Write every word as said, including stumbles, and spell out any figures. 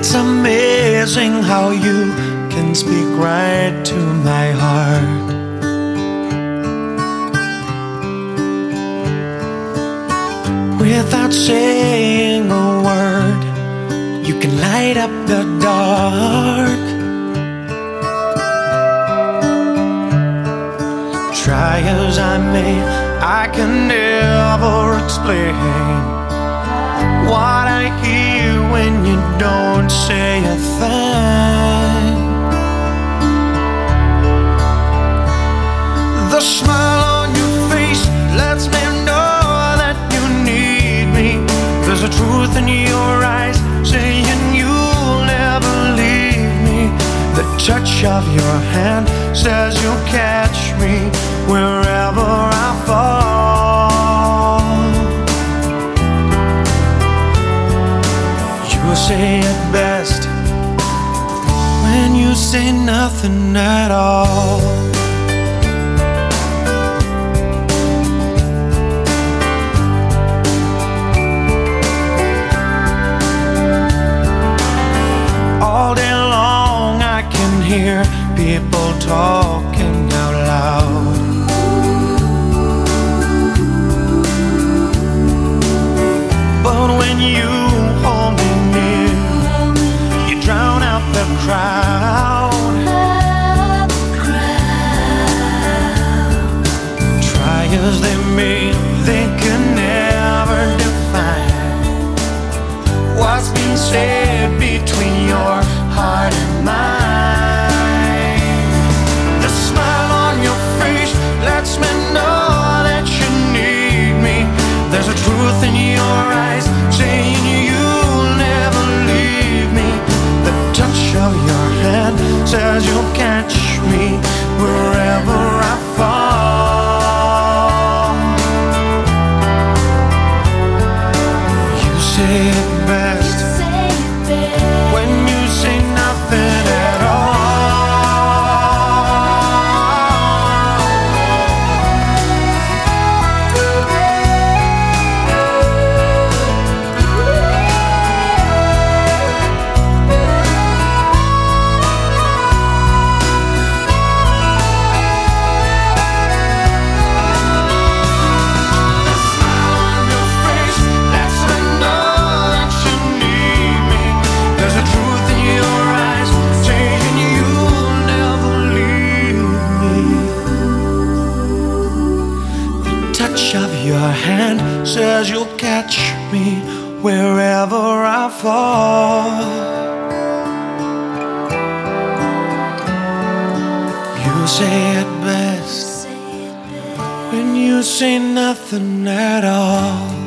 It's amazing how you can speak right to my heart. Without saying a word, you can light up the dark. Try as I may, I can never explain what I hear when you don't say a thing. The smile on your face lets me know that you need me. There's a truth in your eyes saying you'll never leave me. The touch of your hand says you'll catch me wherever I fall. You say it best when you say nothing at all. All day long I can hear people talking out loud. But when you hold me near, you drown out the crowd. Try as they may, they can never define what's been said between your heart and mine. The smile on your face lets me know that you need me. There's a truth in your eyes saying you'll never leave me. The touch of your hand says you'll catch me wherever I fall. You say it best when you say nothing at all. Of your hand says you'll catch me wherever I fall. You say it best when you say nothing at all.